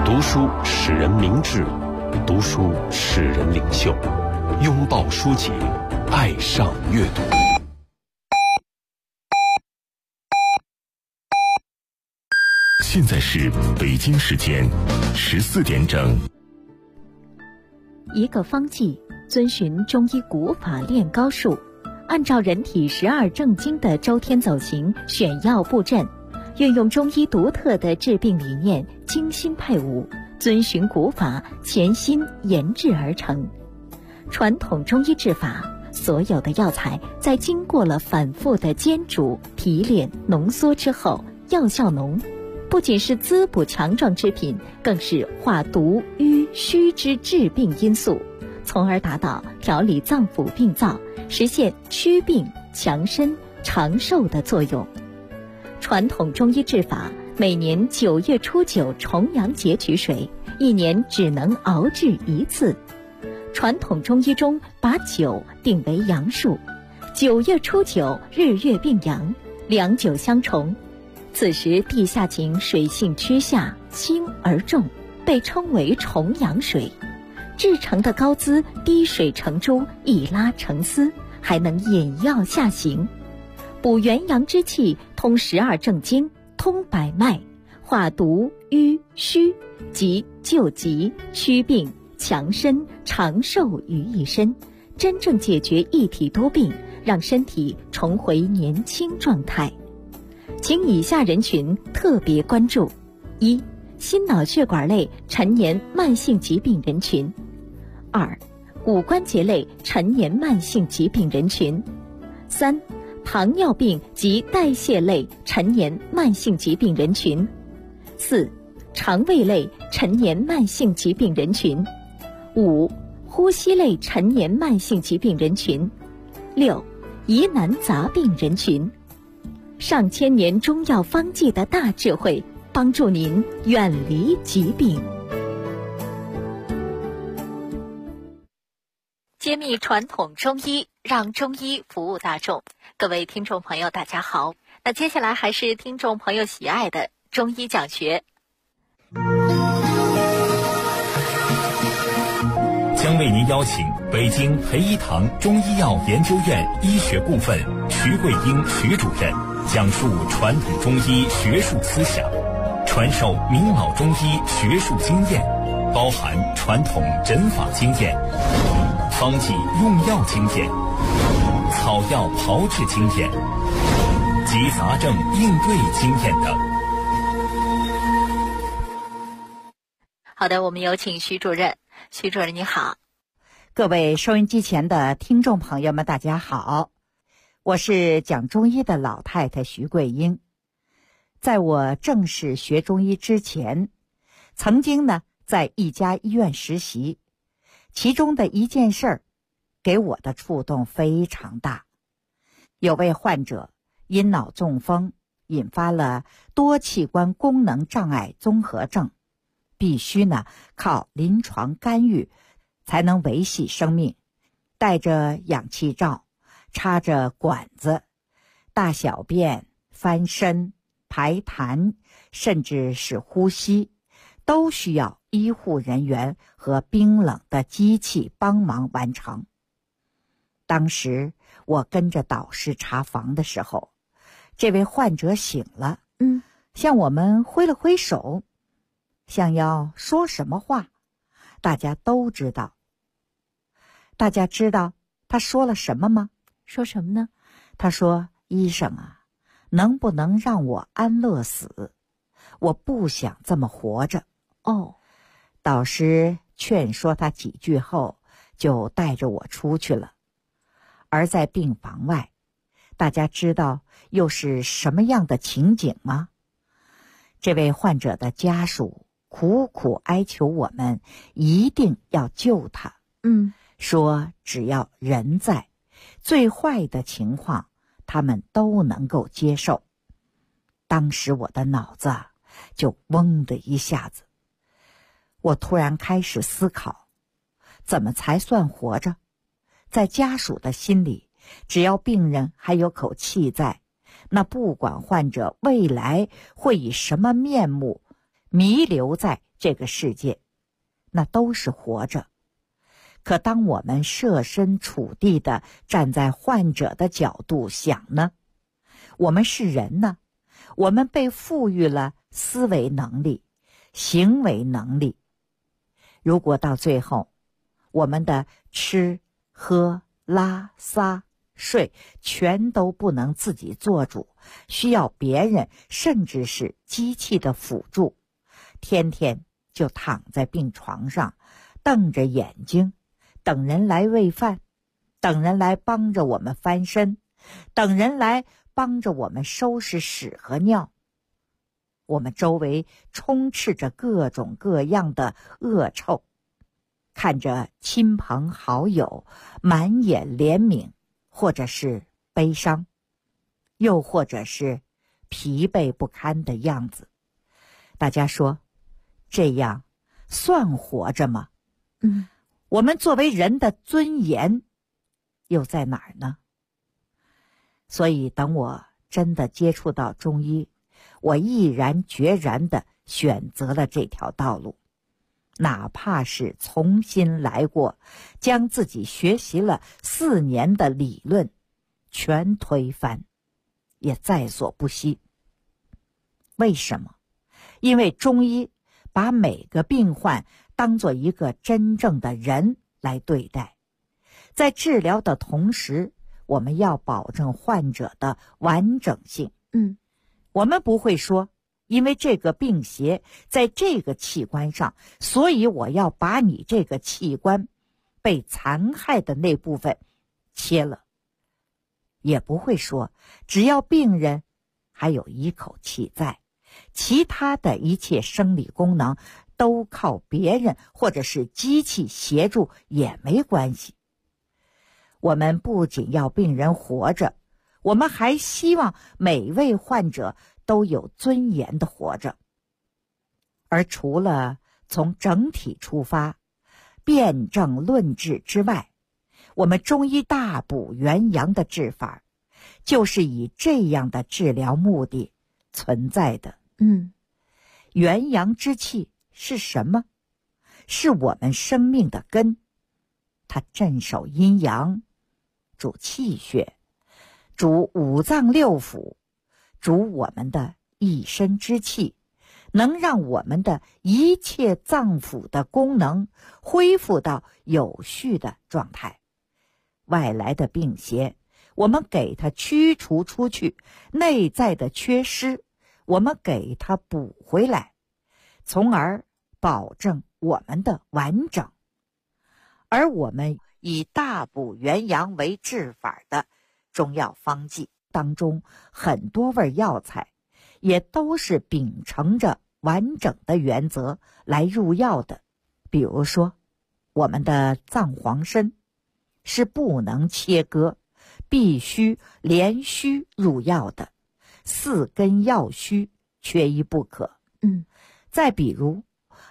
读书使人明智，读书使人领袖。拥抱书籍，爱上阅读。现在是北京时间14点整。 一个方剂遵循中医古法练高术，按照人体12正经的周天走形选药布阵，运用中医独特的治病理念，精心配伍，遵循古法，潜心研制而成。传统中医治法，所有的药材在经过了反复的煎煮、提炼、浓缩之后，药效浓，不仅是滋补强壮之品，更是化毒瘀虚之治病因素，从而达到调理脏腑病灶，实现祛病强身长寿的作用。传统中医治法，每年9月初9重阳节取水，一年只能熬制一次。传统中医中把9定为阳数，9月初9日月并阳，两9相重。此时地下井水性趋下，轻而重，被称为重阳水。制成的膏滋滴水成珠，一拉成丝，还能引药下行，补元阳之气，通12正经，通百脉，化毒瘀虚，即救急祛病强身长寿于一身，真正解决一体多病，让身体重回年轻状态。请以下人群特别关注：一、心脑血管类陈年慢性疾病人群；二、骨关节类陈年慢性疾病人群；三、糖尿病及代谢类陈年慢性疾病人群；四、肠胃类陈年慢性疾病人群；五、呼吸类陈年慢性疾病人群；六、疑难杂病人群。上千年中药方剂的大智慧，帮助您远离疾病。揭秘传统中医，让中医服务大众。各位听众朋友大家好，那接下来还是听众朋友喜爱的中医讲学。 将为您邀请北京培一堂中医药研究院医学部分徐桂英徐主任讲述传统中医学术思想，传授明老中医学术经验，包含传统诊法经验、方剂用药经验、草药炮制经验及杂症应对经验等。 好的，我们有请徐主任。徐主任你好。 各位收音机前的听众朋友们大家好，我是讲中医的老太太徐桂英。在我正式学中医之前，曾经呢在一家医院实习，其中的一件事儿给我的触动非常大。有位患者因脑中风引发了多器官功能障碍综合症，必须呢靠临床干预才能维系生命，带着氧气罩，插着管子，大小便、翻身、排痰，甚至是呼吸，都需要医护人员和冰冷的机器帮忙完成。当时我跟着导师查房的时候，这位患者醒了，向我们挥了挥手，想要说什么话。大家知道他说了什么吗？ 说什么呢？ 他说：医生啊，能不能让我安乐死？我不想这么活着。导师劝说他几句后，就带着我出去了。而在病房外，大家知道又是什么样的情景吗？这位患者的家属苦苦哀求我们一定要救他，说只要人在，最坏的情况他们都能够接受。当时我的脑子就嗡的一下子，我突然开始思考，怎么才算活着？在家属的心里，只要病人还有口气在，那不管患者未来会以什么面目弥留在这个世界，那都是活着。可当我们设身处地地站在患者的角度想呢，我们是人呢，我们被赋予了思维能力、行为能力。如果到最后，我们的吃、喝、拉、撒、睡全都不能自己做主，需要别人甚至是机器的辅助，天天就躺在病床上，瞪着眼睛，等人来喂饭，等人来帮着我们翻身，等人来帮着我们收拾屎和尿。我们周围充斥着各种各样的恶臭，看着亲朋好友满眼怜悯，或者是悲伤，又或者是疲惫不堪的样子。大家说，这样算活着吗？我们作为人的尊严又在哪儿呢？所以等我真的接触到中医，我毅然决然地选择了这条道路，哪怕是重新来过，将自己学习了4年的理论全推翻，也在所不惜。为什么？因为中医把每个病患当作一个真正的人来对待，在治疗的同时，我们要保证患者的完整性。我们不会说，因为这个病邪在这个器官上，所以我要把你这个器官被残害的那部分切了。也不会说，只要病人还有一口气在，其他的一切生理功能都靠别人或者是机器协助也没关系。我们不仅要病人活着，我们还希望每位患者都有尊严地活着。而除了从整体出发，辨证论治之外，我们中医大补元阳的治法，就是以这样的治疗目的存在的。元阳之气是什么？是我们生命的根，它镇守阴阳，主气血，主五脏六腑，主我们的一身之气，能让我们的一切脏腑的功能恢复到有序的状态。外来的病邪，我们给它驱除出去，内在的缺失，我们给它补回来，从而保证我们的完整。而我们以大补元阳为治法的中药方剂当中，很多味药材也都是秉承着完整的原则来入药的。比如说，我们的藏黄参是不能切割，必须连须入药的，4根药须缺一不可。再比如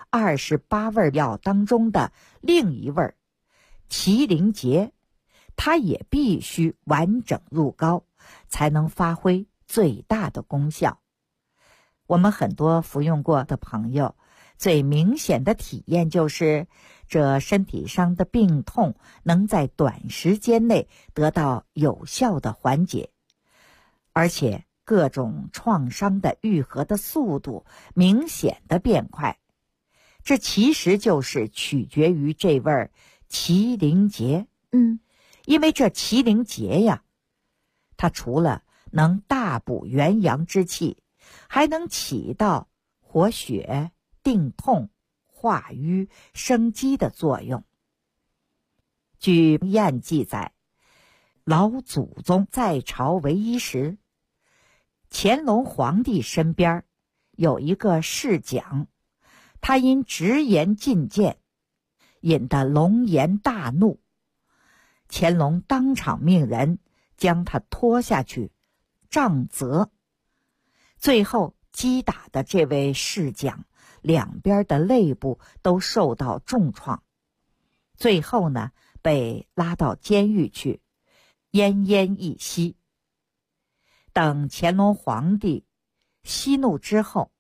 28味药当中的另一味麒麟结，它也必须完整入膏，才能发挥最大的功效。我们很多服用过的朋友，最明显的体验就是这身体上的病痛能在短时间内得到有效的缓解，而且各种创伤的愈合的速度明显的变快。这其实就是取决于这味麒麟结。因为这麒麟结呀，它除了能大补元阳之气，还能起到活血、定痛、化瘀、生机的作用。据燕记载，老祖宗在朝为医时，乾隆皇帝身边有一个侍讲，他因直言进谏，引得龙颜大怒。乾隆当场命人将他拖下去杖责，最后击打的这位侍讲两边的肋部都受到重创，最后呢被拉到监狱去奄奄一息。等乾隆皇帝息怒之后，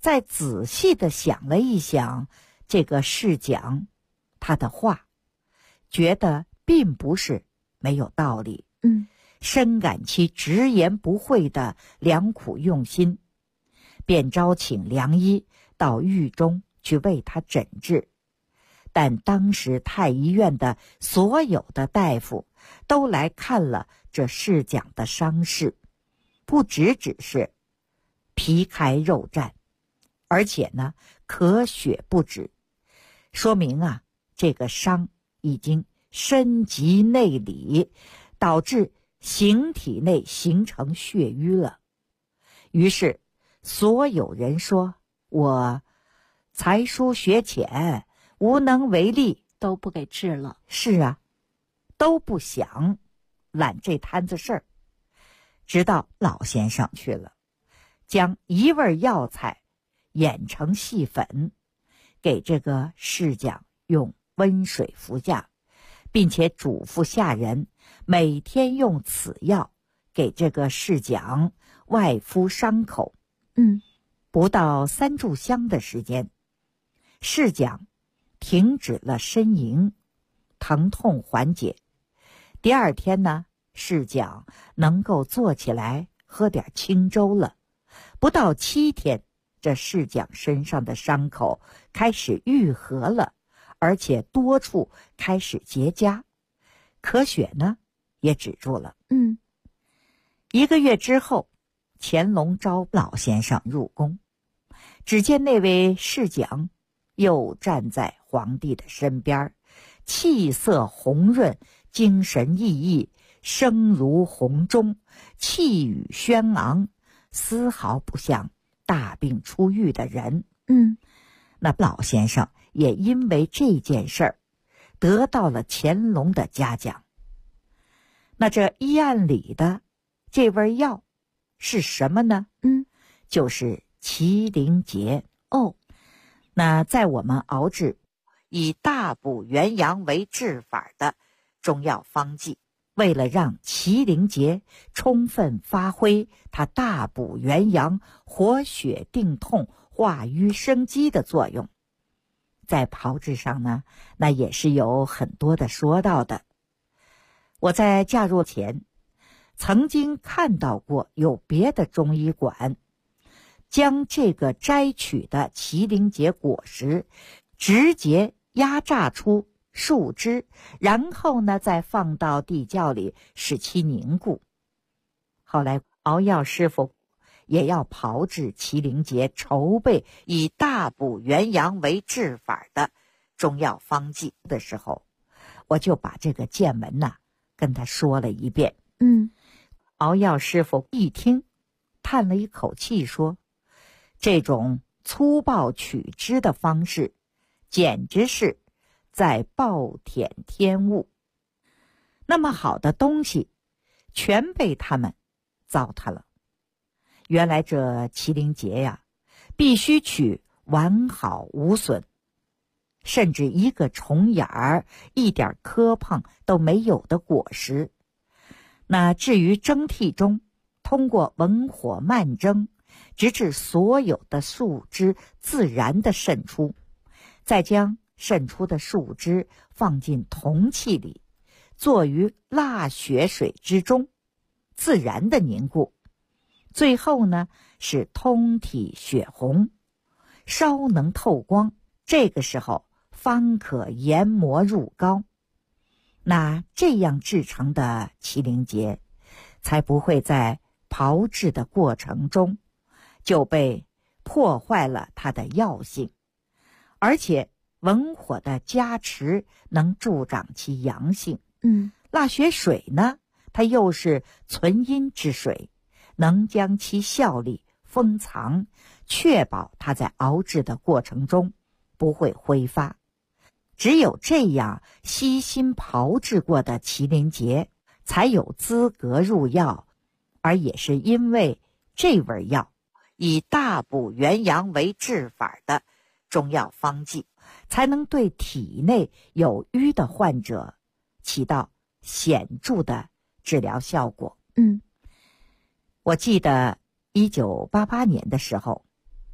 再仔细地想了一想这个侍讲他的话，觉得并不是没有道理，深感其直言不讳的良苦用心，便招请良医到狱中去为他诊治。但当时太医院的所有的大夫都来看了这侍讲的伤势，不只是皮开肉绽，而且呢咳血不止，说明这个伤已经深及内里，导致形体内形成血瘀了。于是所有人说，我才疏学浅，无能为力， 都不给治了。 是啊，都不想揽这摊子事儿。直到老先生去了，将一味药材研成细粉，给这个侍讲用温水服下，并且嘱咐下人每天用此药给这个侍讲外敷伤口。不到3炷香的时间，侍讲停止了呻吟，疼痛缓解。第二天呢，侍讲能够坐起来喝点清粥了。不到7天，这侍讲身上的伤口开始愈合了，而且多处开始结痂，咳血呢也止住了。1个月之后，乾隆召老先生入宫，只见那位侍讲又站在皇帝的身边，气色红润，精神奕奕，声如洪钟，气宇轩昂，丝毫不像大病初愈的人。那老先生也因为这件事儿得到了乾隆的嘉奖。那这医案里的这味药是什么呢？就是麒麟结。那在我们熬制以大补元阳为治法的中药方剂，为了让麒麟结充分发挥它大补元阳、活血定痛、化瘀生机的作用，在炮制上呢，那也是有很多的说道的。我在嫁入前曾经看到过有别的中医馆将这个摘取的麒麟结果实直接压榨出树枝，然后呢再放到地窖里使其凝固。后来熬药师傅也要炮制麒麟结，筹备以大补元阳为治法的中药方剂的时候，我就把这个见闻跟他说了一遍。熬药师傅一听，叹了一口气说，这种粗暴取汁的方式简直是在暴殄天物，那么好的东西全被他们糟蹋了。原来这麒麟结必须取完好无损，甚至一个虫眼儿一点磕碰都没有的果实。那至于蒸屉中，通过文火慢蒸，直至所有的树枝自然的渗出，再将渗出的树枝放进铜器里，坐于蜡血水之中，自然的凝固。最后呢，是通体血红，稍能透光，这个时候方可研磨入膏。那这样制成的麒麟结才不会在炮制的过程中就被破坏了它的药性，而且文火的加持能助长其阳性。蜡血水呢，它又是存阴之水，能将其效力封藏，确保它在熬制的过程中不会挥发。只有这样悉心炮制过的麒麟结才有资格入药，而也是因为这味药以大补元阳为治法的中药方剂，才能对体内有瘀的患者起到显著的治疗效果。我记得1988年的时候，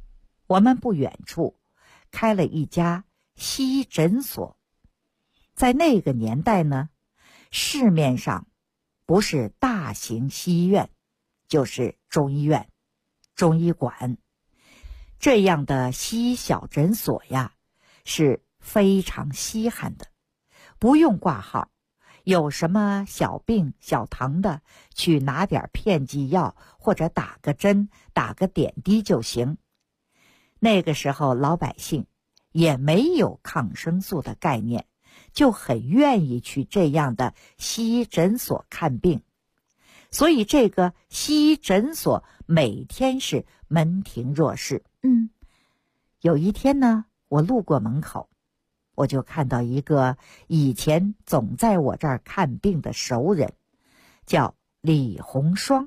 我们不远处开了一家西医诊所。在那个年代呢，市面上不是大型西医院，就是中医院、中医馆。这样的西医小诊所呀，是非常稀罕的，不用挂号，有什么小病小疼的，去拿点片剂药或者打个针、打个点滴就行。那个时候老百姓也没有抗生素的概念，就很愿意去这样的西医诊所看病。所以这个西医诊所每天是门庭若市。有一天呢，我路过门口，我就看到一个以前总在我这儿看病的熟人，叫李红双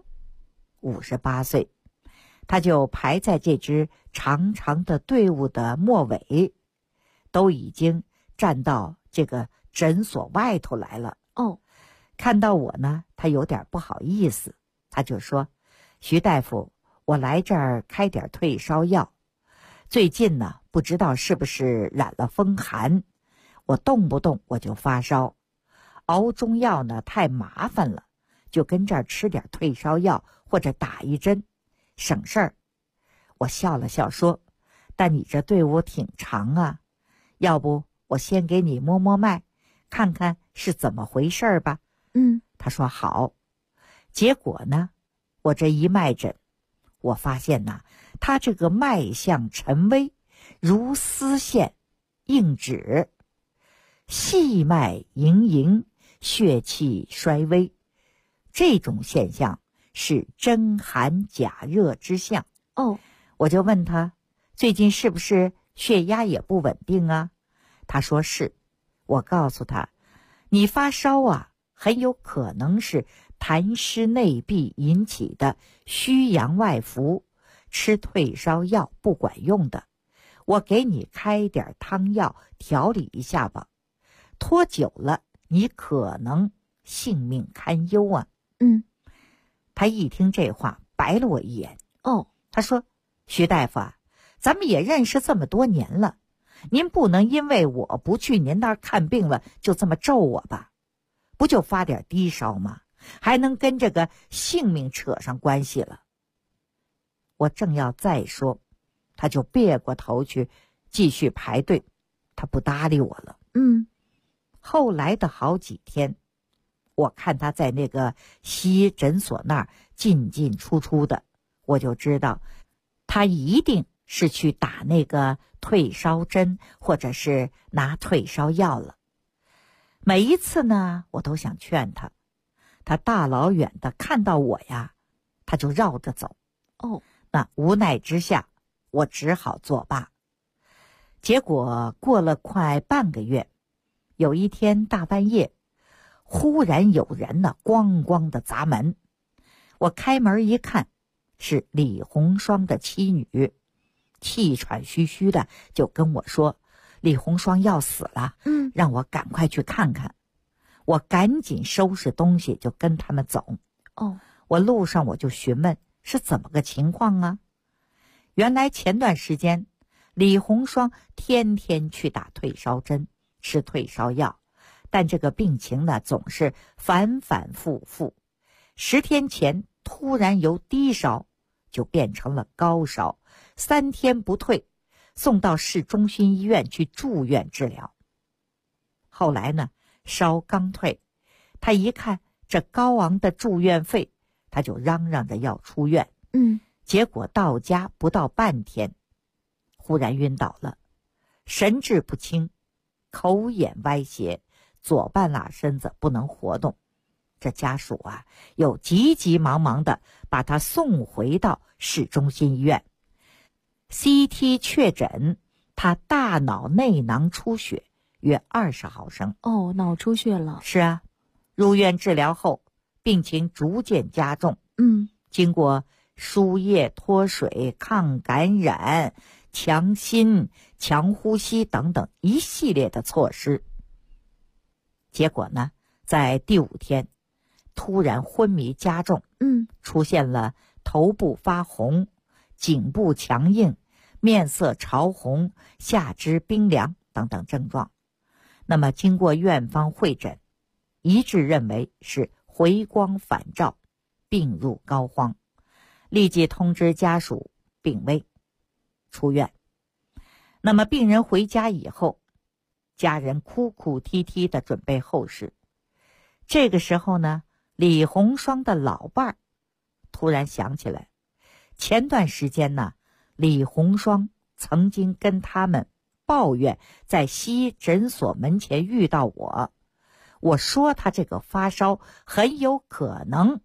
，58岁。他就排在这支长长的队伍的末尾，都已经站到这个诊所外头来了。看到我呢，他有点不好意思，他就说：徐大夫，我来这儿开点退烧药。最近呢，不知道是不是染了风寒，我动不动我就发烧，熬中药呢太麻烦了，就跟这儿吃点退烧药或者打一针，省事儿。我笑了笑说：但你这队伍挺长啊，要不我先给你摸摸脉，看看是怎么回事吧。他说好。结果呢，我这一脉诊，我发现呐，他这个脉象沉微，如丝线硬指，细脉盈盈，血气衰微。这种现象是真寒假热之象。我就问他，最近是不是血压也不稳定啊？他说是。我告诉他，你发烧啊，很有可能是痰湿内闭引起的虚阳外浮，吃退烧药不管用的，我给你开点汤药调理一下吧，拖久了你可能性命堪忧啊。他一听这话白了我一眼。他说：徐大夫啊，咱们也认识这么多年了，您不能因为我不去您那儿看病了就这么咒我吧？不就发点低烧吗？还能跟这个性命扯上关系了？我正要再说，他就别过头去继续排队，他不搭理我了。后来的好几天，我看他在那个西医诊所那儿进进出出的，我就知道他一定是去打那个退烧针，或者是拿退烧药了。每一次呢，我都想劝他，他大老远的看到我呀，他就绕着走。那无奈之下，我只好作罢。结果过了快半个月，有一天大半夜，忽然有人呢咣咣的砸门。我开门一看，是李红双的妻女，气喘吁吁的就跟我说，李红双要死了，让我赶快去看看。我赶紧收拾东西就跟他们走。我路上我就询问是怎么个情况啊？原来前段时间李红双天天去打退烧针，吃退烧药，但这个病情呢总是反反复复。10天前突然由低烧就变成了高烧，3天不退，送到市中心医院去住院治疗。后来呢，烧刚退，他一看这高昂的住院费，他就嚷嚷着要出院。结果到家不到半天，忽然晕倒了，神志不清，口眼歪斜，左半拉身子不能活动。这家属啊，又急急忙忙的把他送回到市中心医院。CT 确诊他大脑内囊出血约20毫升。 脑出血了。 是啊，入院治疗后，病情逐渐加重。经过输液、脱水、抗感染、强心、强呼吸等等一系列的措施，结果呢，在第5天突然昏迷加重，出现了头部发红、颈部强硬、 面色潮红、下肢冰凉等等症状。那么经过院方会诊，一致认为是回光返照，病入膏肓，立即通知家属病危，出院。那么病人回家以后，家人哭哭啼啼地准备后事。这个时候呢，李红双的老伴儿突然想起来，前段时间呢，李红双曾经跟他们抱怨在西医诊所门前遇到我说他这个发烧很有可能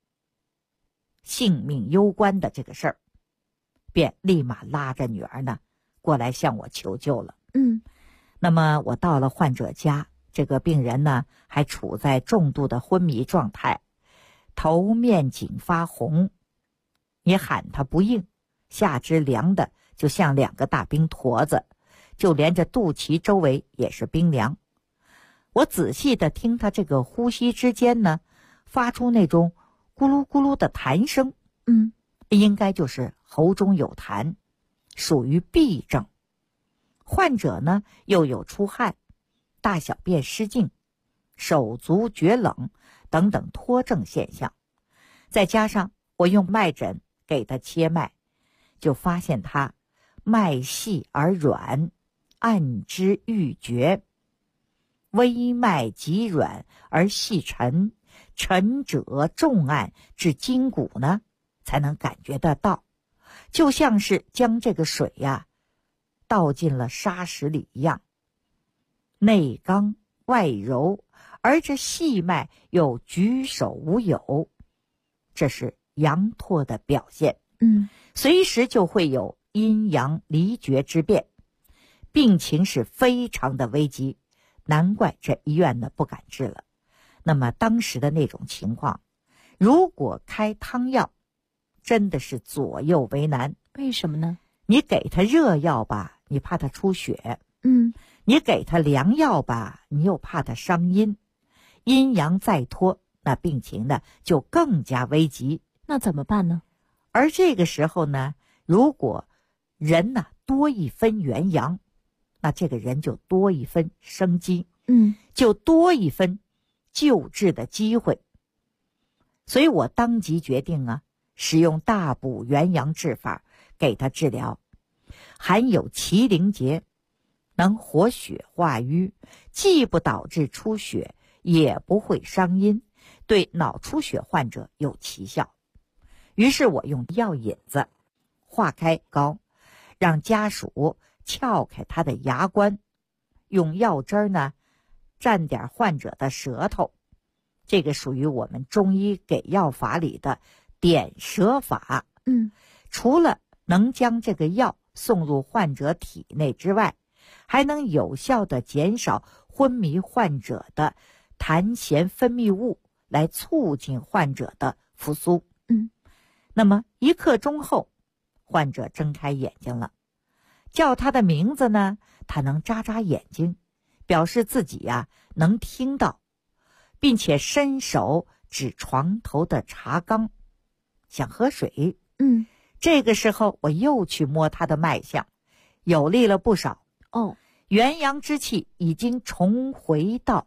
性命攸关的这个事儿，便立马拉着女儿呢过来向我求救了。那么我到了患者家，这个病人呢还处在重度的昏迷状态，头面颈发红，你喊他不应，下肢凉的就像2个大冰坨子，就连着肚脐周围也是冰凉。我仔细的听他这个呼吸之间呢，发出那种咕噜咕噜的痰声，应该就是喉中有痰，属于痹症。患者呢又有出汗、大小便失禁、手足厥冷等等脱症现象，再加上我用脉诊给他切脉，就发现他脉细而软，按之欲绝，微脉极软而细沉，沉者重按至筋骨呢才能感觉得到，就像是将这个水呀倒进了沙石里一样，内刚外柔，而这细脉又举手无有，这是阳脱的表现。随时就会有阴阳离绝之变，病情是非常的危急，难怪这医院呢不敢治了。那么当时的那种情况，如果开汤药，真的是左右为难。 为什么呢？ 你给他热药吧，你怕他出血，你给他凉药吧，你又怕他伤阴，阴阳再脱，那病情呢就更加危急。 那怎么办呢？ 而这个时候呢，如果人呢多一分元阳，那这个人就多一分生机，就多一分救治的机会。所以我当即决定啊，使用大补元阳治法给他治疗，含有麒麟结，能活血化瘀，既不导致出血，也不会伤阴，对脑出血患者有奇效。于是我用药引子化开膏，让家属撬开他的牙关，用药汁呢蘸点患者的舌头，这个属于我们中医给药法里的点舌法。除了能将这个药送入患者体内之外，还能有效地减少昏迷患者的痰涎分泌物，来促进患者的复苏。那么1刻钟后，患者睁开眼睛了，叫他的名字呢，他能眨眨眼睛，表示自己呀能听到，并且伸手指床头的茶缸，想喝水。这个时候我又去摸他的脉象，有力了不少。元阳之气已经重回到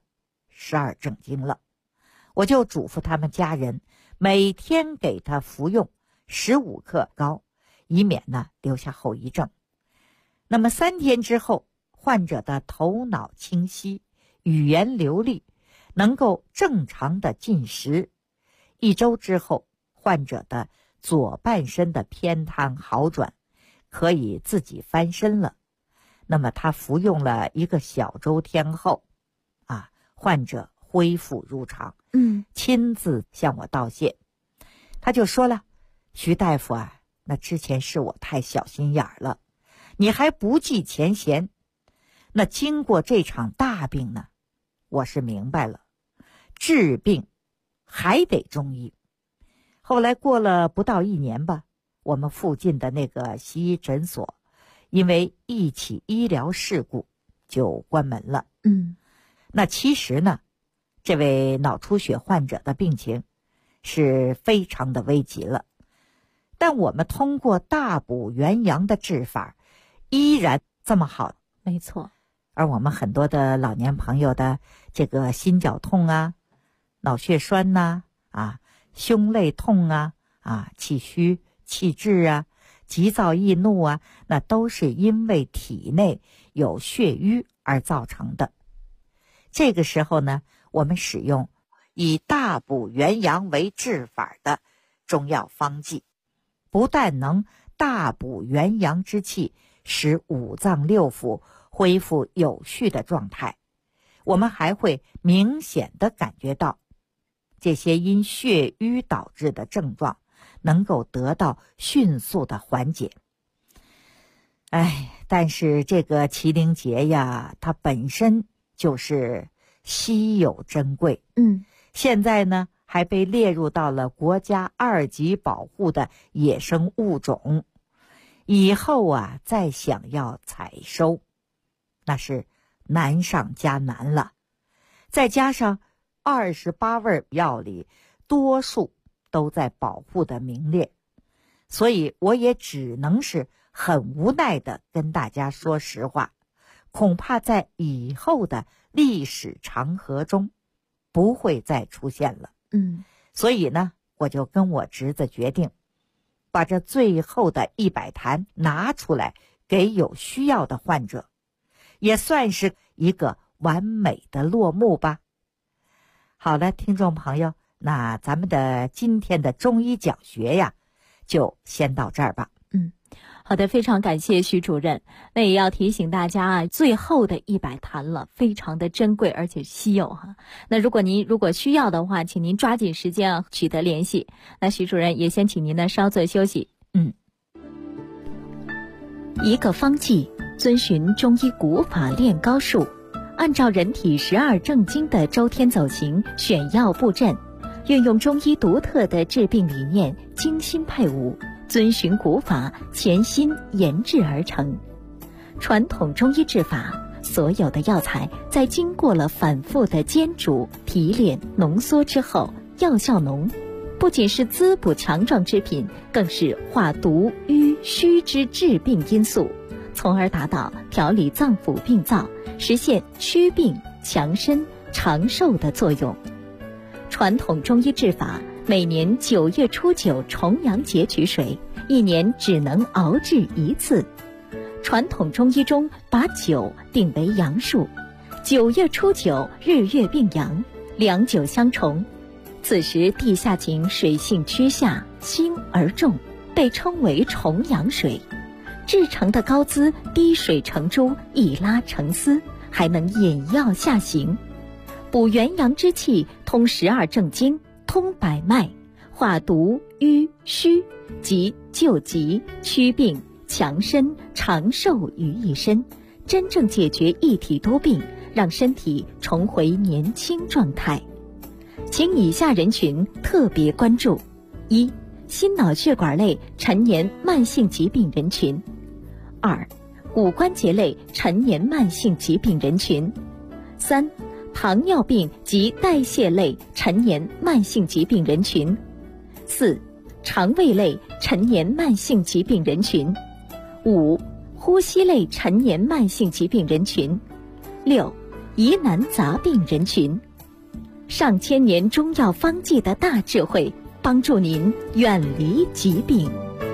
12正经了。我就嘱咐他们家人每天给他服用15克膏，以免呢留下后遗症。那么3天之后，患者的头脑清晰，语言流利，能够正常的进食。1周之后，患者的左半身的偏瘫好转，可以自己翻身了。那么他服用了1个小周天后，患者恢复如常，亲自向我道谢。他就说了，徐大夫啊，那之前是我太小心眼了，你还不计前嫌。那经过这场大病呢，我是明白了，治病还得中医。后来过了不到1年吧，我们附近的那个西医诊所因为一起医疗事故就关门了。那其实呢，这位脑出血患者的病情是非常的危急了，但我们通过大补元阳的治法， 依然这么好。 没错。 而我们很多的老年朋友的这个心绞痛啊、脑血栓呐、胸肋痛啊、气虚气滞啊、急躁易怒啊，那都是因为体内有血瘀而造成的。这个时候呢，我们使用以大补元阳为治法的中药方剂，不但能大补元阳之气，使五脏六腑恢复有序的状态，我们还会明显地感觉到这些因血瘀导致的症状能够得到迅速的缓解。但是这个麒麟结呀，它本身就是稀有珍贵，现在呢还被列入到了国家2级保护的野生物种，以后再想要采收，那是难上加难了。再加上28味药里多数都在保护的名列，所以我也只能是很无奈地跟大家说实话，恐怕在以后的历史长河中不会再出现了。所以呢，我就跟我侄子决定，把这最后的100坛拿出来给有需要的患者，也算是一个完美的落幕吧。好了，听众朋友，那咱们的今天的中医讲学呀，就先到这儿吧。 好的，非常感谢徐主任。那也要提醒大家最后的100坛了，非常的珍贵而且稀有那如果需要的话，请您抓紧时间取得联系。那徐主任也先请您呢稍作休息。一个方剂，遵循中医古法炼膏术，按照人体12正经的周天走形选药布阵，运用中医独特的治病理念，精心配伍，遵循古法，潜心研制而成。传统中医治法，所有的药材在经过了反复的煎煮、提炼、浓缩之后，药效浓，不仅是滋补强壮之品，更是化毒瘀虚之治病因素，从而达到调理脏腑病灶，实现祛病强身长寿的作用。传统中医治法，每年9月初9重阳节取水，一年只能熬制1次。传统中医中把9定为阳数，9月初9日月并阳，两9相重。此时地下井水性趋下，轻而重，被称为重阳水。制成的膏滋滴水成珠，一拉成丝，还能引药下行，补元阳之气，通12正经，通百脉，化毒瘀虚，及救急祛病强身长寿于一身，真正解决一体多病，让身体重回年轻状态。请以下人群特别关注：一、心脑血管类陈年慢性疾病人群；二、骨关节类陈年慢性疾病人群；三、糖尿病及代谢类陈年慢性疾病人群；四、肠胃类陈年慢性疾病人群；五、呼吸类陈年慢性疾病人群；六、疑难杂病人群。上千年中药方剂的大智慧，帮助您远离疾病。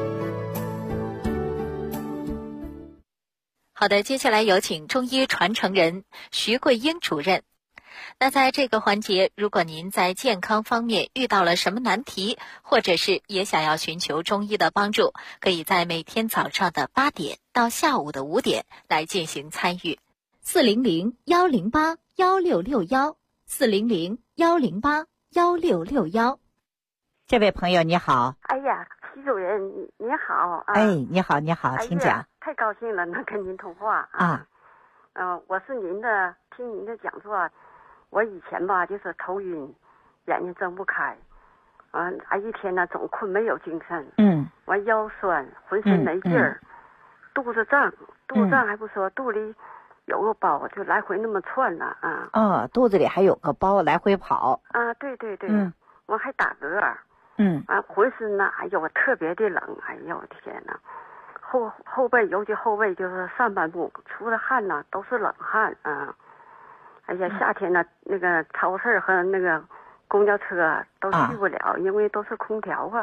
好的，接下来有请中医传承人徐桂英主任。那在这个环节，如果您在健康方面遇到了什么难题，或者是也想要寻求中医的帮助，可以在每天早上的8点到下午的5点来进行参与。400-108-1661，400-108-1661。这位朋友你好。 哎呀，徐主任你好你好你好，请讲。 太高兴了，能跟您通话我是听您的讲座。我以前吧就是头晕，眼睛睁不开，一天呢总困，没有精神，完腰酸，浑身没劲儿，肚子胀还不说，肚里有个包，就来回那么窜呢肚子里还有个包来回跑对，我还打嗝，浑身呢，哎呦，我特别的冷，哎呦我天哪！ 后背，尤其后背就是上半部出的汗呐，都是冷汗啊。哎呀，夏天呢，那个超市和那个公交车都去不了，因为都是空调啊。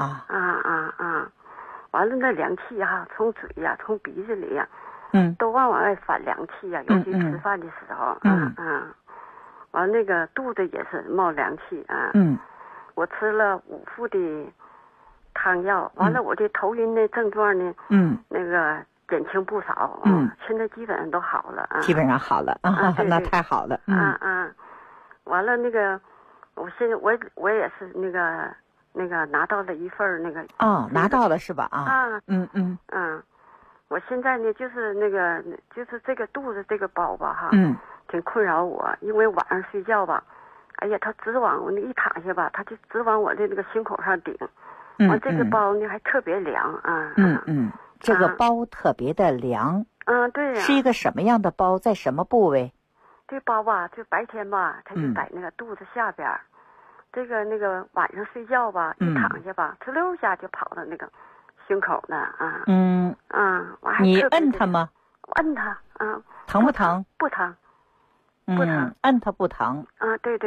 完了那凉气哈，从嘴呀，从鼻子里呀，都往外反凉气呀，尤其吃饭的时候，完那个肚子也是冒凉气啊。我吃了5副的汤药，完了我的头晕的症状呢，那个减轻不少，现在基本上都好了啊。 基本上好了啊，那太好了。 完了那个，我现在我也是那个拿到了一份那个拿到了是吧？ 我现在呢就是就是这个肚子这个包吧哈，挺困扰我，因为晚上睡觉吧，哎呀，它直往我那一躺下吧，它就直往我的那个胸口上顶，完这个包呢还特别凉啊。 这个包特别的凉。 对呀。 是一个什么样的包，在什么部位？ 这包吧，就白天吧，它就在那个肚子下边。这个那个晚上睡觉吧，一躺下吧，哧溜一下就跑到那个胸口呢啊。 你摁它吗？ 摁它疼不疼？ 不疼，不疼。 摁它不疼。 对。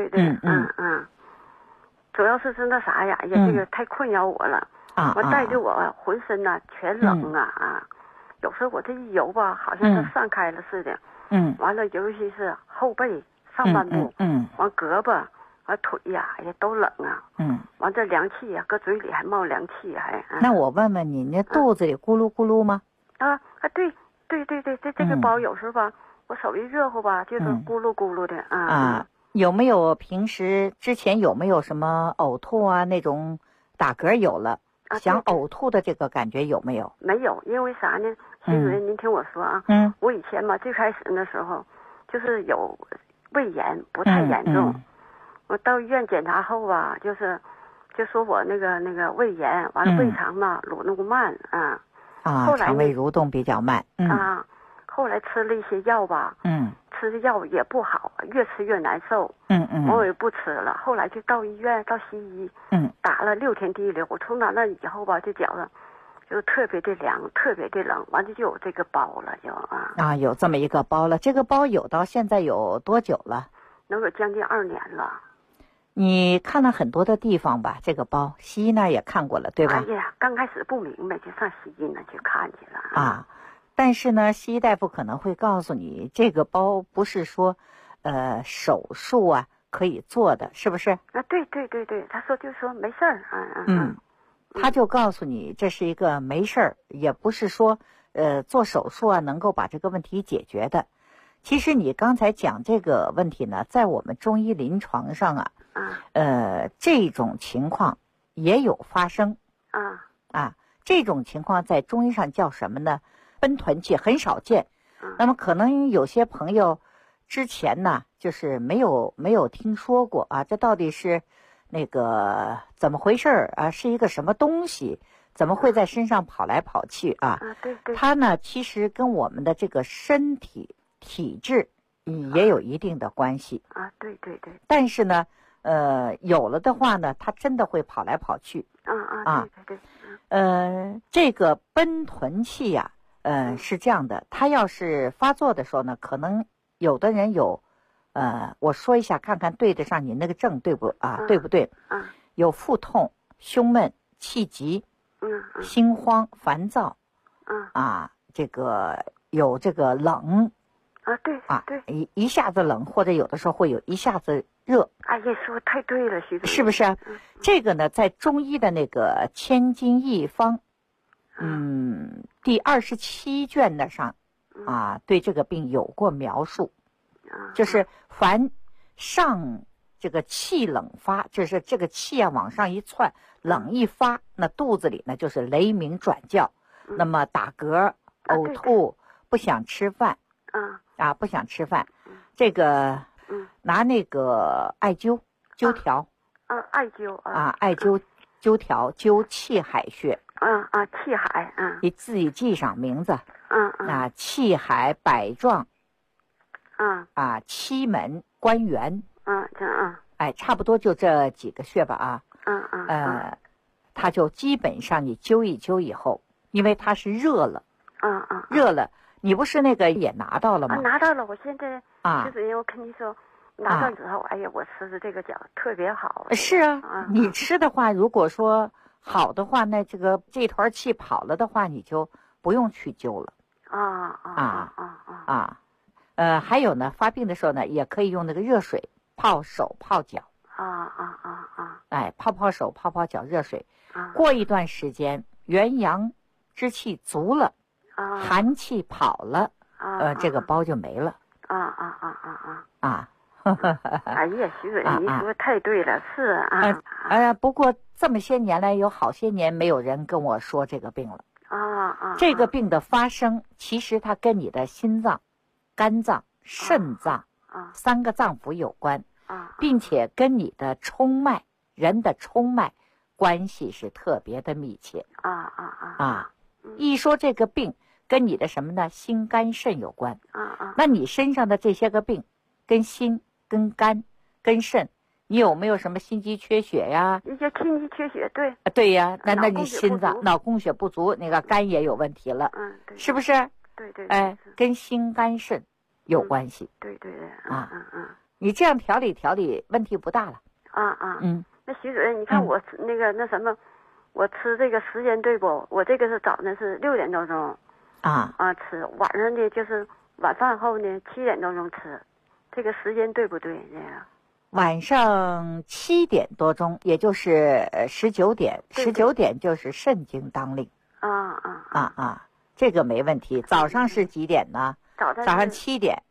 主要是那啥呀，这个太困扰我了。我带着我浑身呐全冷有时候我这一游吧，好像它散开了似的。完了，尤其是后背上半部，完胳膊。腿呀，都冷啊。完这凉气呀，搁嘴里还冒凉气还。 那我问问你，那肚子里咕噜咕噜吗？ 对，这个包有时候吧，我手一热乎吧，就是咕噜咕噜的有没有之前有没有什么呕吐啊那种打嗝有了？想呕吐的这个感觉有没有？ 没有，因为啥呢？徐主任，您听我说啊。我以前吧，最开始那时候就是有胃炎，不太严重。我到医院检查后吧，就说我那个胃炎，完了胃肠嘛蠕动慢后来肠胃蠕动比较慢后来吃了一些药吧，吃的药也不好，越吃越难受，我也不吃了。后来就到医院到西医，打了6天滴流。我从那以后吧，就觉得就特别的凉，特别的冷，完了就有这个包了， 有这么一个包了。这个包有到现在有多久了？ 能有将近2年了。 你看了很多的地方吧？这个包西医那儿也看过了，对吧？ 哎呀，刚开始不明白，就上西医那去看去了但是呢，西医大夫可能会告诉你，这个包不是说手术可以做的，是不是？ 对，他就说没事儿他就告诉你这是一个没事儿，也不是说做手术能够把这个问题解决的。其实你刚才讲这个问题呢，在我们中医临床上这种情况也有发生这种情况在中医上叫什么呢？奔豚气，很少见。那么可能有些朋友之前呢，就是没有听说过这到底是那个怎么回事是一个什么东西，怎么会在身上跑来跑去对。 它呢，其实跟我们的这个身体体质也有一定的关系对。 但是呢，有了的话呢，它真的会跑来跑去对。 这个奔豚气是这样的，它要是发作的时候呢，可能有的人有我说一下看看对得上你那个症对不对？有腹痛、胸闷、气急、心慌、烦躁这个有这个冷对一下子冷，或者有的时候会有一下子热。 哎呀，说太对了，徐主任， 是不是？这个呢，在中医的那个《千金一方》第27卷的上对这个病有过描述，就是凡上这个气冷发，就是这个气往上一窜，冷一发，那肚子里呢就是雷鸣转叫，那么打嗝、呕吐，不想吃饭不想吃饭，这个拿那个艾灸条艾灸艾灸灸条灸气海穴气海你自己记上名字气海、百壮七门、关元差不多就这几个穴吧他就基本上你灸一灸以后， 因为它是热了。热了，你不是那个也拿到了吗？ 拿到了，我现在徐主任，我跟你说，拿到之后，哎呀，我吃的这个饺特别好。 是啊，你吃的话，如果说好的话，那这团气跑了的话，你就不用去灸了。还有呢，发病的时候呢，也可以用那个热水泡手泡脚。哎，泡手泡脚热水。过一段时间，元阳之气足了。寒气跑了，这个包就没了。 哎呀，徐主任，你说太对了，是啊。 不过这么些年来，有好些年没有人跟我说这个病了。这个病的发生，其实它跟你的心脏、肝脏、肾脏3个脏腑有关，并且跟你的冲脉，人的冲脉关系是特别的密切。一说这个病。跟你的什么呢？心肝肾有关。那你身上的这些个病，跟心、跟肝、跟肾，你有没有什么心肌缺血呀？ 一些心肌缺血，对。 对呀，那你心脏脑供血不足，那个肝也有问题了。 对， 是不是？ 对。 哎，跟心肝肾有关系。 对。 你这样调理，问题不大了。 那徐主任，你看我那什么，我吃这个时间对不？我这个是早上是6点多钟。吃晚上呢，就是晚饭后呢7点多钟吃，这个时间对不对？这样晚上7点多钟，也就是19点，19点就是肾经当令。这个没问题。早上是几点呢？早上7点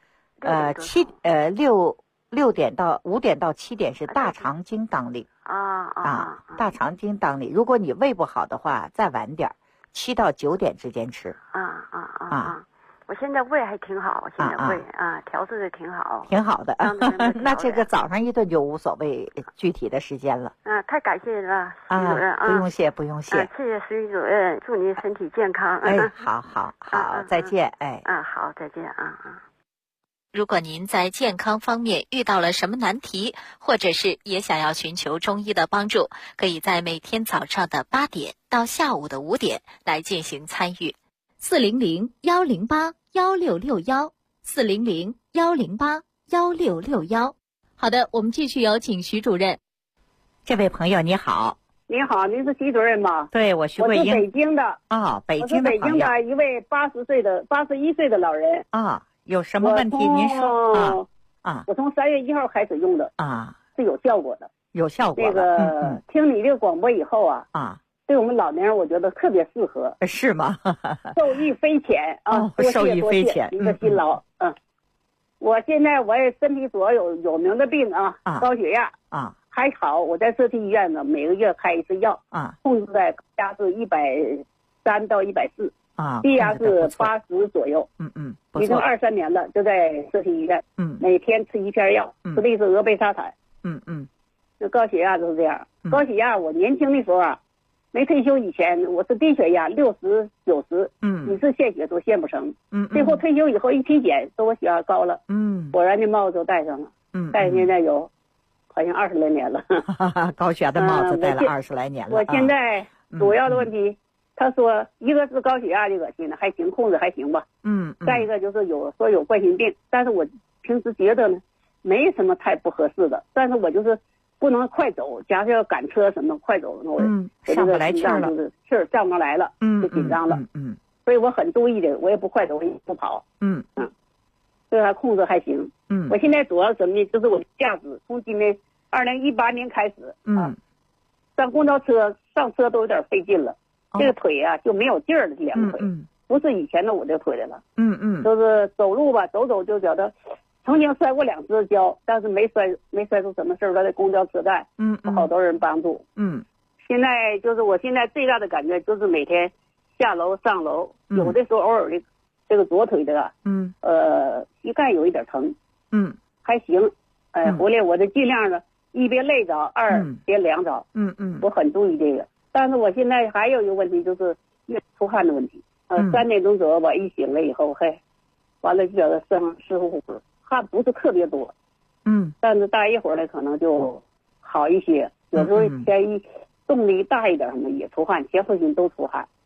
，6点到5点到7点是大肠经当令。大肠经当令。如果你胃不好的话，再晚点，7到9点之间吃。 我现在胃还挺好，现在胃调制的挺好， 挺好的。那这个早上一顿就无所谓具体的时间了。 太感谢了，徐主任。 不用谢，不用谢。 谢谢徐主任，祝您身体健康。 好，再见。 好，再见。 如果您在健康方面遇到了什么难题，或者是也想要寻求中医的帮助，可以在每天早上的8点到下午的5点来进行参与。400-108-1661，400-108-1661。好的，我们继续有请徐主任。 这位朋友你好。 你好，您是徐主任吗？ 对，我徐桂英。 我是北京的。 北京的朋友。 我是北京的一位81岁的老人。 有什么问题您说。 我从3月1号开始用的。是有效果的。 有效果。 听你这个广播以后对我们老年人我觉得特别适合。 是吗？ 受益匪浅受益匪浅， 您的辛劳。我现在我也身体所有名的病高血压还好，我在社区医院呢，每个月开1次药控制在高压是130到140低压是80左右。已经23年了，就在社区医院每天吃1片药，吃的是俄贝沙坦。这高血压就是这样。高血压我年轻的时候没退休以前我是低血压60、90，你是献血都献不成。最后退休以后一体检说我血压高了，果然这帽子都戴上了。戴现在有好像20来年了。 高血压的帽子戴了20来年了。 我现在主要的问题，他说一个是高血压的恶心的还行，控制还行吧。再一个就是有冠心病，但是我平时觉得呢没什么太不合适的，但是我就是不能快走，假设要赶车什么快走，我上不来气了， 就是气儿上不来了，就紧张了。所以我很注意的，我也不快走，我也不跑。这还控制还行。我现在主要什么呢？就是我驾驶从今年2018年开始上公交车上车都有点费劲了，这个腿就没有劲儿了，这两个腿不是以前的我这腿来了。就是走路吧，走就觉得曾经摔过2次跤，但是没摔出什么事儿，在公交车站有好多人帮助。现在就是我现在最大的感觉就是每天下楼上楼，有的时候偶尔的这个左腿的膝盖有一点疼，还行。回来我就尽量的一别累着，二别凉着。我很注意这个。但是我现在还有一个问题，就是出汗的问题。3点钟左右吧，一醒了以后，完了就觉得身上湿乎乎的，汗不是特别多。但是待一会儿呢，可能就好一些。有时候天一动力大一点什么也出汗，前后心都出汗。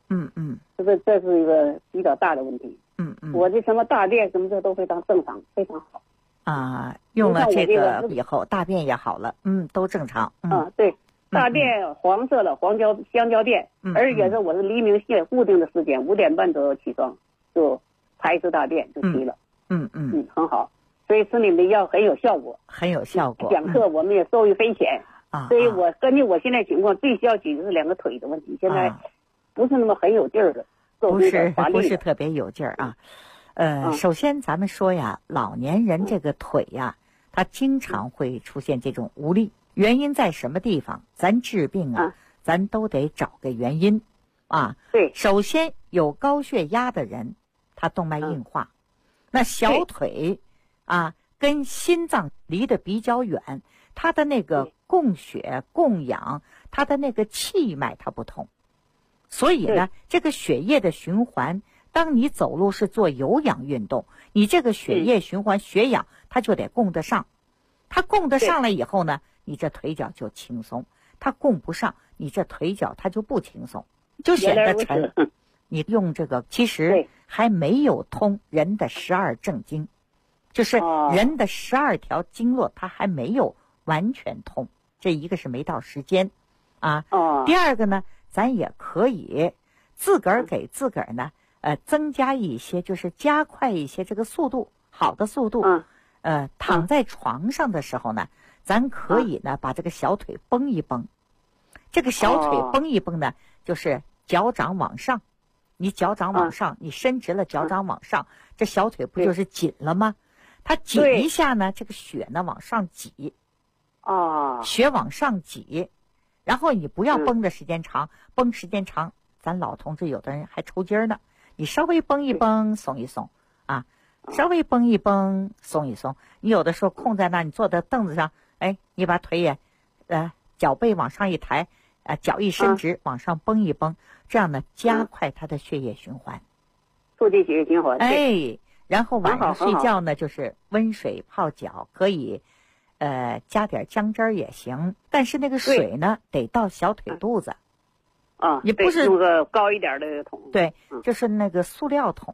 这是一个比较大的问题。我的什么大便什么的都非常正常，非常好。 用了这个以后，大便也好了，都正常。 对，大便黄色的香蕉便，而且是我是黎明线固定的时间，5点半左右起床就排一次大便就齐了。很好。所以吃你们的药很有效果，很有效果。讲课我们也受益匪浅所以我根据我现在情况，最需要解决是2个腿的问题，现在不是那么很有劲儿的，不是特别有劲儿啊。首先咱们说呀，老年人这个腿呀，他经常会出现这种无力，原因在什么地方？咱治病咱都得找个原因对， 首先有高血压的人，他动脉硬化，那小腿跟心脏离得比较远，它的那个供血供氧，它的那个气脉它不通，所以呢，这个血液的循环，当你走路是做有氧运动，你这个血液循环血氧它就得供得上，它供得上了以后呢，你这腿脚就轻松，它供不上，你这腿脚它就不轻松，就显得沉。你用这个其实还没有通人的12正经，就是人的12条经络它还没有完全通，这一个是没到时间第二个呢，咱也可以自个儿给自个儿呢增加一些，就是加快一些这个速度，好的速度躺在床上的时候呢，咱可以呢把这个小腿绷一绷，这个小腿绷一绷呢，就是脚掌往上，你脚掌往上，你伸直了脚掌往上，这小腿不就是紧了吗？它紧一下呢，这个血呢往上挤血往上挤，然后你不要绷的时间长，绷时间长咱老同志有的人还抽筋呢，你稍微绷一绷松一松稍微绷一绷松一松，你有的时候空在那，你坐在凳子上，你把腿也脚背往上一抬脚一伸直往上绷一绷，这样呢加快它的血液循环， 促进血液循环。 然后晚上睡觉呢，就是温水泡脚，可以加点姜汁儿也行，但是那个水呢得到小腿肚子你不是用个高一点的桶， 对，就是那个塑料桶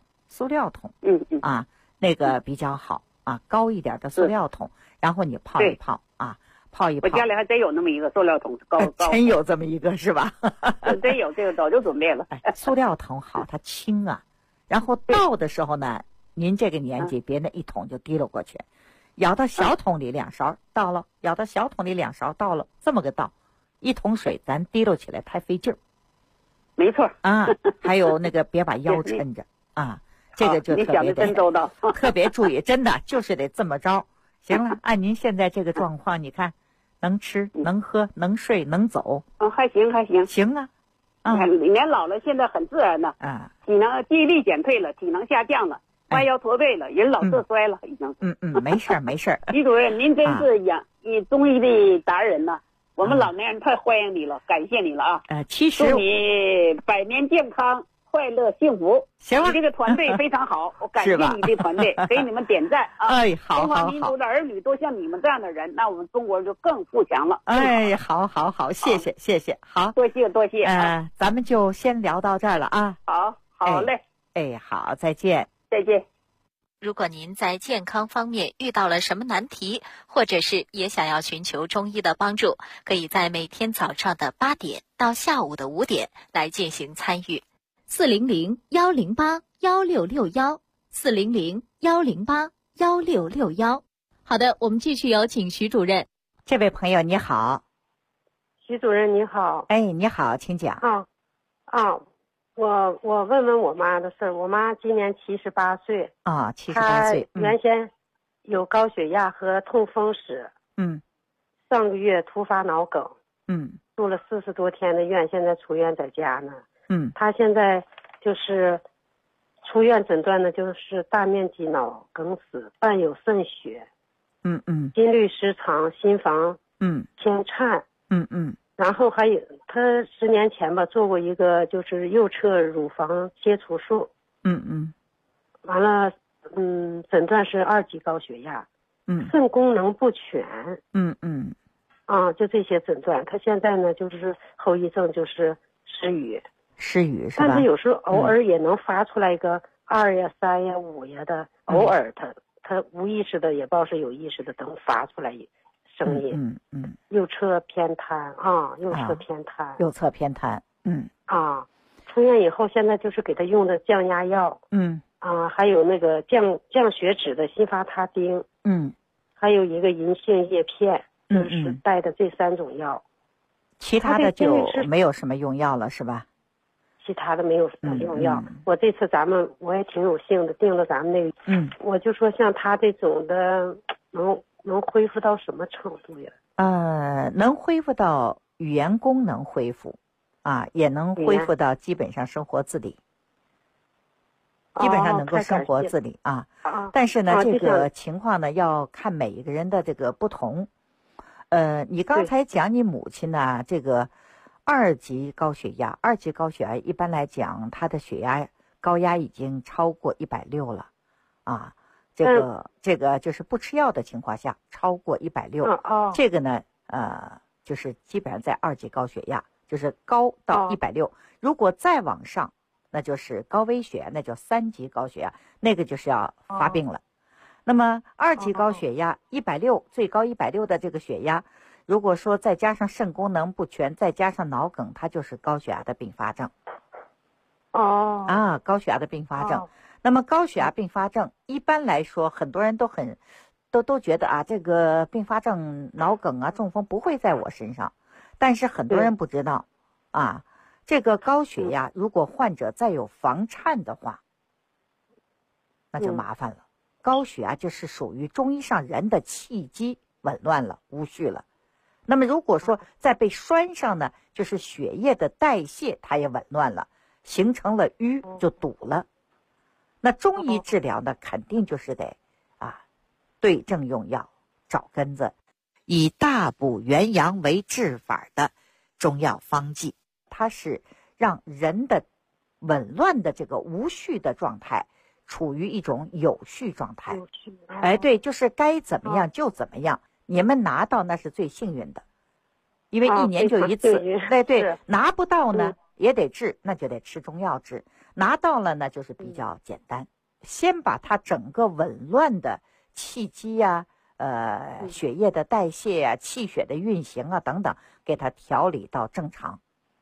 那个比较好高一点的塑料桶，然后你泡一泡泡一泡。 我家里还真有那么一个塑料桶，高真有这么一个是吧？ 真有，这个早就准备了。 塑料桶好，它轻然后倒的时候呢，您这个年纪别那一桶就滴溜过去，舀到小桶里2勺倒了，舀到小桶里2勺倒了，这么个倒，一桶水咱滴溜起来太费劲儿。 没错还有那个别把腰抻着这个就特别真周到特别注意，真的就是得这么着。行了，按您现在这个状况，你看能吃能喝能睡能走还行行年老了现在很自然的记忆力减退了，体能下降了，弯腰驼背了，人老色衰了已经没事徐主任您真是你中医的达人呐我们老年人太欢迎你了，感谢你了其实祝你百年健康快乐幸福。 行了， 你这个团队非常好我感谢你的团队给你们点赞好中华民族的儿女都像你们这样的人，那我们中国人就更富强了好谢谢好多谢咱们就先聊到这儿了好嘞好再见。 如果您在健康方面遇到了什么难题，或者是也想要寻求中医的帮助，可以在每天早上的8点到下午的5点来进行参与。400-108-1661 400-108-1661。好的，我们继续有请徐主任。 这位朋友你好。 徐主任你好。 你好，请讲。 我问问我妈的事儿。我妈今年78岁 78岁原先有高血压和痛风史上个月突发脑梗住了40多天的院，现在出院在家呢她现在就是出院诊断的就是大面积脑梗死伴有肾血心律失常，心房牵颤然后还有他10年前吧做过一个就是右侧乳房切除术完了诊断是2级高血压肾功能不全就这些诊断。他现在呢就是后遗症就是失语失语是吧？ 但是有时候偶尔也能发出来一个2呀、3呀、5呀的，偶尔他无意识的也不知道是有意识的能发出来声音。右侧偏瘫啊，右侧偏瘫， 右侧偏瘫。 出院以后现在就是给他用的降压药。还有那个降血脂的辛发他汀。还有一个银杏叶片，就是带的这3种药。 其他的就没有什么用药了，是吧？ 其他的没有什么用药。我这次我也挺有幸的，订了咱们那个。我就说像他这种的，能恢复到什么程度呀？ 能恢复到语言功能恢复，也能恢复到基本上生活自理。基本上能够生活自理但是呢，这个情况呢要看每一个人的这个不同。你刚才讲你母亲呢，这个2级高血压一般来讲，她的血压高压已经超过160了这个就是不吃药的情况下超过160。这个呢就是基本上在2级高血压，就是高到160。如果再往上，那就是高危血压，那叫3级高血压，那个就是要发病了。那么2级高血压160，最高160的这个血压，如果说再加上肾功能不全，再加上脑梗，它就是高血压的并发症。高血压的并发症。那么高血压并发症一般来说，很多人都觉得这个并发症脑梗中风不会在我身上，但是很多人不知道这个高血压如果患者再有房颤的话，那就麻烦了。高血压就是属于中医上人的气机紊乱了，无序了。那么如果说再被栓上呢，就是血液的代谢它也紊乱了，形成了瘀，就堵了。那中医治疗呢，肯定就是得对症用药，找根子，以大补元阳为治法的中药方剂。它是让人的紊乱的这个无序的状态处于一种有序状态。对，就是该怎么样就怎么样。你们拿到那是最幸运的，因为1年就一次。对，拿不到呢也得治，那就得吃中药治。拿到了呢就是比较简单，先把它整个紊乱的气机血液的代谢气血的运行等等，给它调理到正常。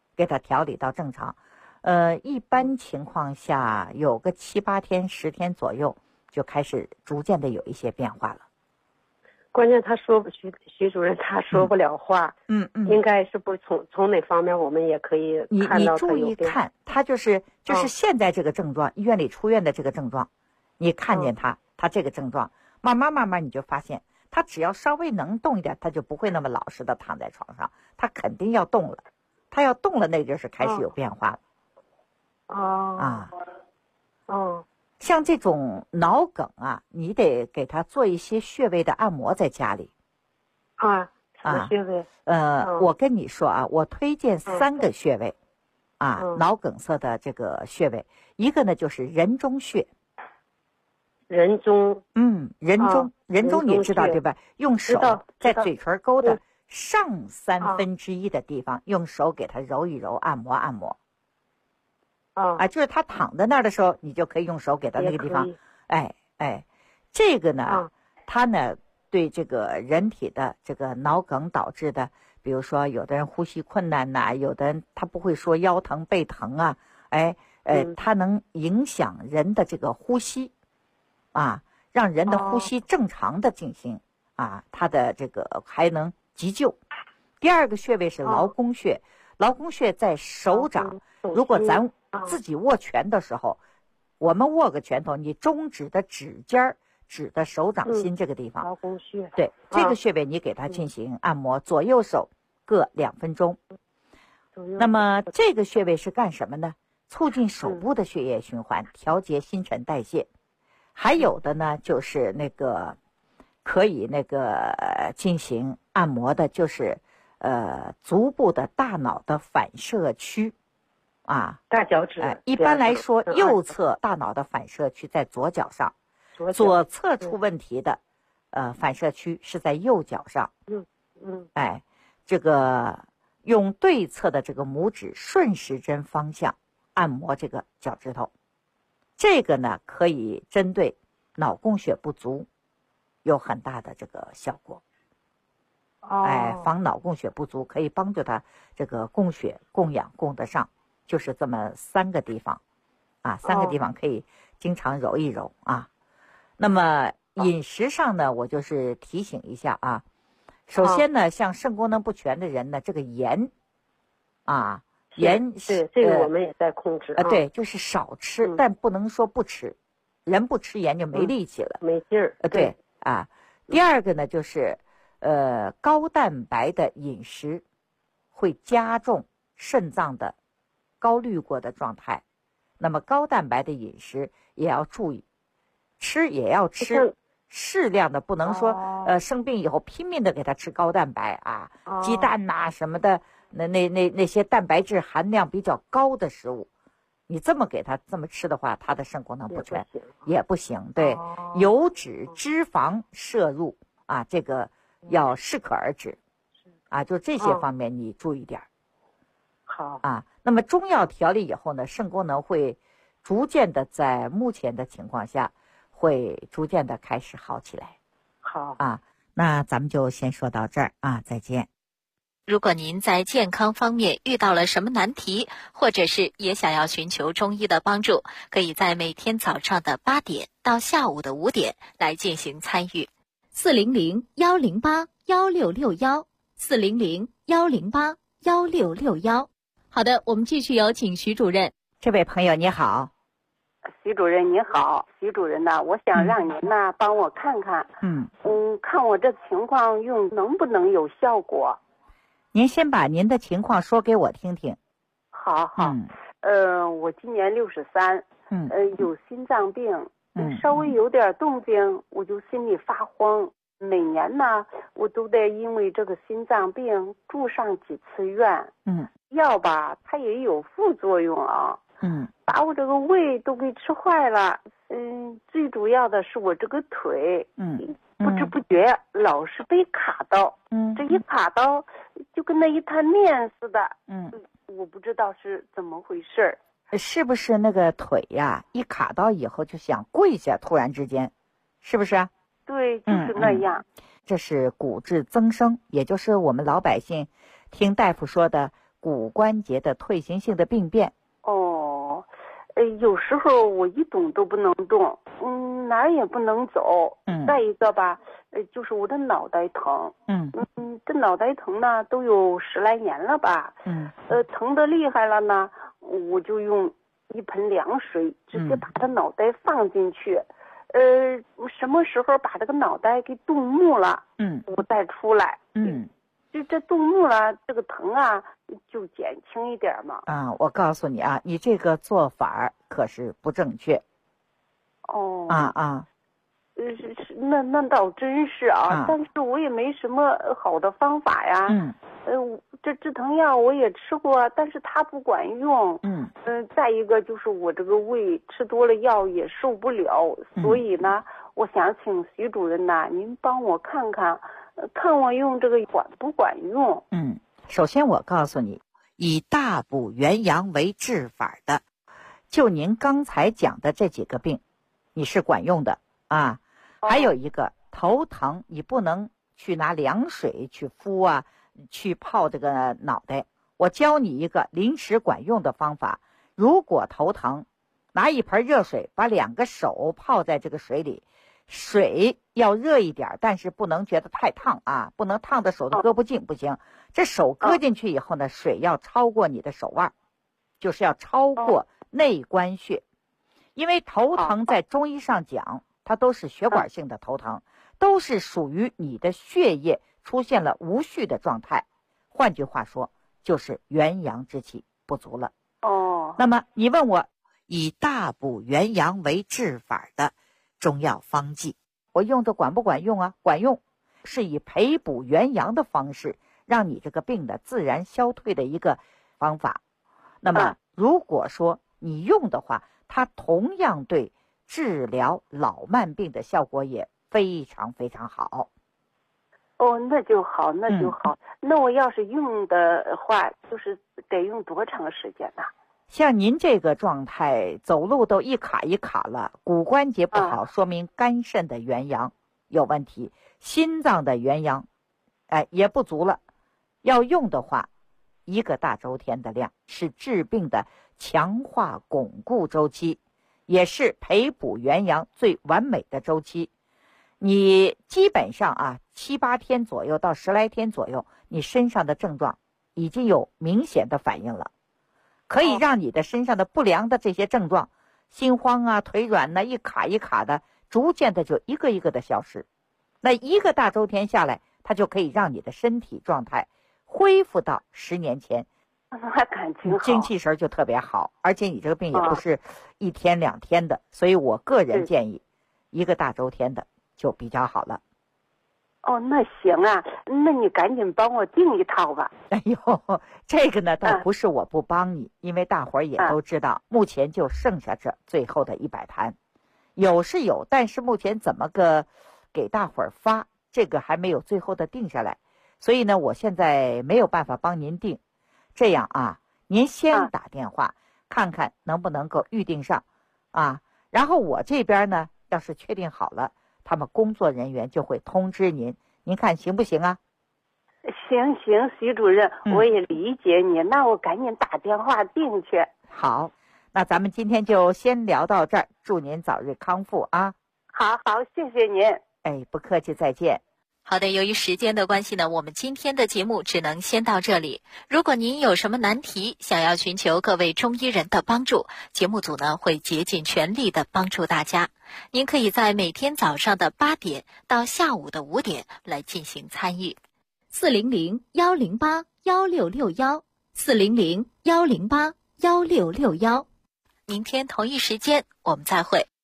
一般情况下有个7、8天、10天左右就开始逐渐的有一些变化了。 关键他说徐主任他说不了话。应该是不从哪方面我们也可以看到他有变化。你注意看，他就是现在这个症状，医院里出院的这个症状，你看见他这个症状，慢慢你就发现他只要稍微能动一点，他就不会那么老实的躺在床上，他肯定要动了。他要动了，那就是开始有变化了。像这种脑梗你得给他做一些穴位的按摩在家里。 什么穴位？ 我跟你说我推荐3个穴位脑梗塞的这个穴位。一个呢就是人中穴。 人中你知道对吧？用手在嘴唇沟的上1/3的地方，用手给它揉一揉，按摩。就是他躺在那儿的时候，你就可以用手给他那个地方。这个呢，它呢对这个人体的这个脑梗导致的，比如说有的人呼吸困难有的人他不会说腰疼背疼它能影响人的这个呼吸让人的呼吸正常的进行它的这个还能急救。第2个穴位是劳宫穴。劳宫穴在手掌，如果咱自己握拳的时候，我们握个拳头，你中指的指尖指的手掌心这个地方， 劳宫穴。 对，这个穴位你给它进行按摩，左右手各2分钟。那么这个穴位是干什么呢？促进手部的血液循环，调节新陈代谢。还有的呢就是那个可以进行按摩的，就是足部的大脑的反射区大脚趾。 一般来说右侧大脑的反射区在左脚上，左侧出问题的反射区是在右脚上。这个用对侧的这个拇指顺时针方向按摩这个脚趾头。这个呢可以针对脑供血不足有很大的这个效果。防脑供血不足，可以帮助他这个供血供氧供得上，就是这么3个地方3个地方可以经常揉一揉啊。那么饮食上呢，我就是提醒一下啊。首先呢，像肾功能不全的人呢，这个盐盐对这个我们也在控制对，就是少吃，但不能说不吃，人不吃盐就没力气了， 没劲儿。 对啊。第二个呢，就是高蛋白的饮食会加重肾脏的高滤过的状态，那么高蛋白的饮食也要注意，吃也要吃适量的，不能说生病以后拼命的给他吃高蛋白鸡蛋什么的，那些蛋白质含量比较高的食物，你这么给他这么吃的话，他的肾功能不全也不行。对，油脂脂肪摄入这个要适可而止就这些方面你注意点。 好那么中药调理以后呢，肾功能会逐渐的在目前的情况下会逐渐的开始好起来。 好那咱们就先说到这儿再见。 如果您在健康方面遇到了什么难题，或者是也想要寻求中医的帮助，可以在每天早上的8点到下午的5点来进行参与。400-108-1661，400-108-1661。好的，我们继续有请徐主任。 这位朋友你好。 徐主任你好。徐主任呢，我想让您呢帮我看看看我这情况用能不能有效果。 您先把您的情况说给我听听。 好我今年63，有心脏病，稍微有点动静我就心里发慌，每年呢我都得因为这个心脏病住上几次院，药吧它也有副作用把我这个胃都给吃坏了，最主要的是我这个腿，不知不觉老是被卡到，这一卡到就跟那一滩面似的，我不知道是怎么回事。 是不是那个腿一卡到以后就想跪下，突然之间，是不是？ 对，就是那样。 这是骨质增生，也就是我们老百姓听大夫说的骨关节的退行性的病变。 有时候我一动都不能动，哪儿也不能走。再一个吧，就是我的脑袋疼。这脑袋疼呢，都有10来年了吧。疼得厉害了呢，我就用一盆凉水直接把这脑袋放进去。什么时候把这个脑袋给冻木了，我再出来。就这冻木了，这个疼就减轻一点嘛。 我告诉你你这个做法可是不正确。 那倒真是但是我也没什么好的方法呀。这止疼药我也吃过，但是它不管用。再一个就是我这个胃吃多了药也受不了，所以呢，我想请徐主任您帮我看看我用这个管不管用。 首先我告诉你，以大补元阳为治法的，就您刚才讲的这几个病你是管用的还有一个头疼，你不能去拿凉水去敷去泡这个脑袋。我教你一个临时管用的方法，如果头疼，拿一盆热水，把2个手泡在这个水里，水要热一点，但是不能觉得太烫不能烫的手都搁不进，不行。这手搁进去以后呢，水要超过你的手腕，就是要超过内关穴。因为头疼在中医上讲，它都是血管性的头疼，都是属于你的血液出现了无序的状态，换句话说就是元阳之气不足了。那么你问我以大补元阳为治法的中药方剂，我用的管不管用管用，是以培补元阳的方式让你这个病的自然消退的一个方法。那么如果说你用的话，它同样对治疗老慢病的效果也非常非常好。 那就好。那我要是用的话，就是得用多长时间呢？ 像您这个状态，走路都一卡一卡了，骨关节不好，说明肝肾的元阳有问题，心脏的元阳也不足了。要用的话，1个大周天的量是治病的强化巩固周期，也是培补元阳最完美的周期。你基本上7、8天左右到10来天左右，你身上的症状已经有明显的反应了，可以让你的身上的不良的这些症状，心慌腿软一卡一卡的，逐渐的就一个一个的消失。那1个大周天下来，它就可以让你的身体状态恢复到10年前， 那感情好， 精气神就特别好，而且你这个病也不是1天2天的，所以我个人建议1个大周天的就比较好了。 那行啊，那你赶紧帮我订一套吧。 哎呦，这个呢倒不是我不帮你，因为大伙儿也都知道，目前就剩下这最后的100坛，有是有，但是目前怎么个给大伙儿发，这个还没有最后的定下来，所以呢我现在没有办法帮您订。这样您先打电话看看能不能够预定上然后我这边呢要是确定好了，他们工作人员就会通知您，您看行不行啊？ 行，徐主任，我也理解你，那我赶紧打电话订去。 好，那咱们今天就先聊到这儿，祝您早日康复啊！ 好，谢谢您。 不客气，再见。 好的，由于时间的关系呢，我们今天的节目只能先到这里。如果您有什么难题，想要寻求各位中医人的帮助，节目组呢会竭尽全力的帮助大家。您可以在每天早上的8点到下午的5点来进行参与。400-108-1661 400-108-1661。明天同一时间我们再会。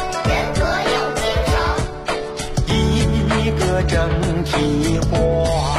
整体化。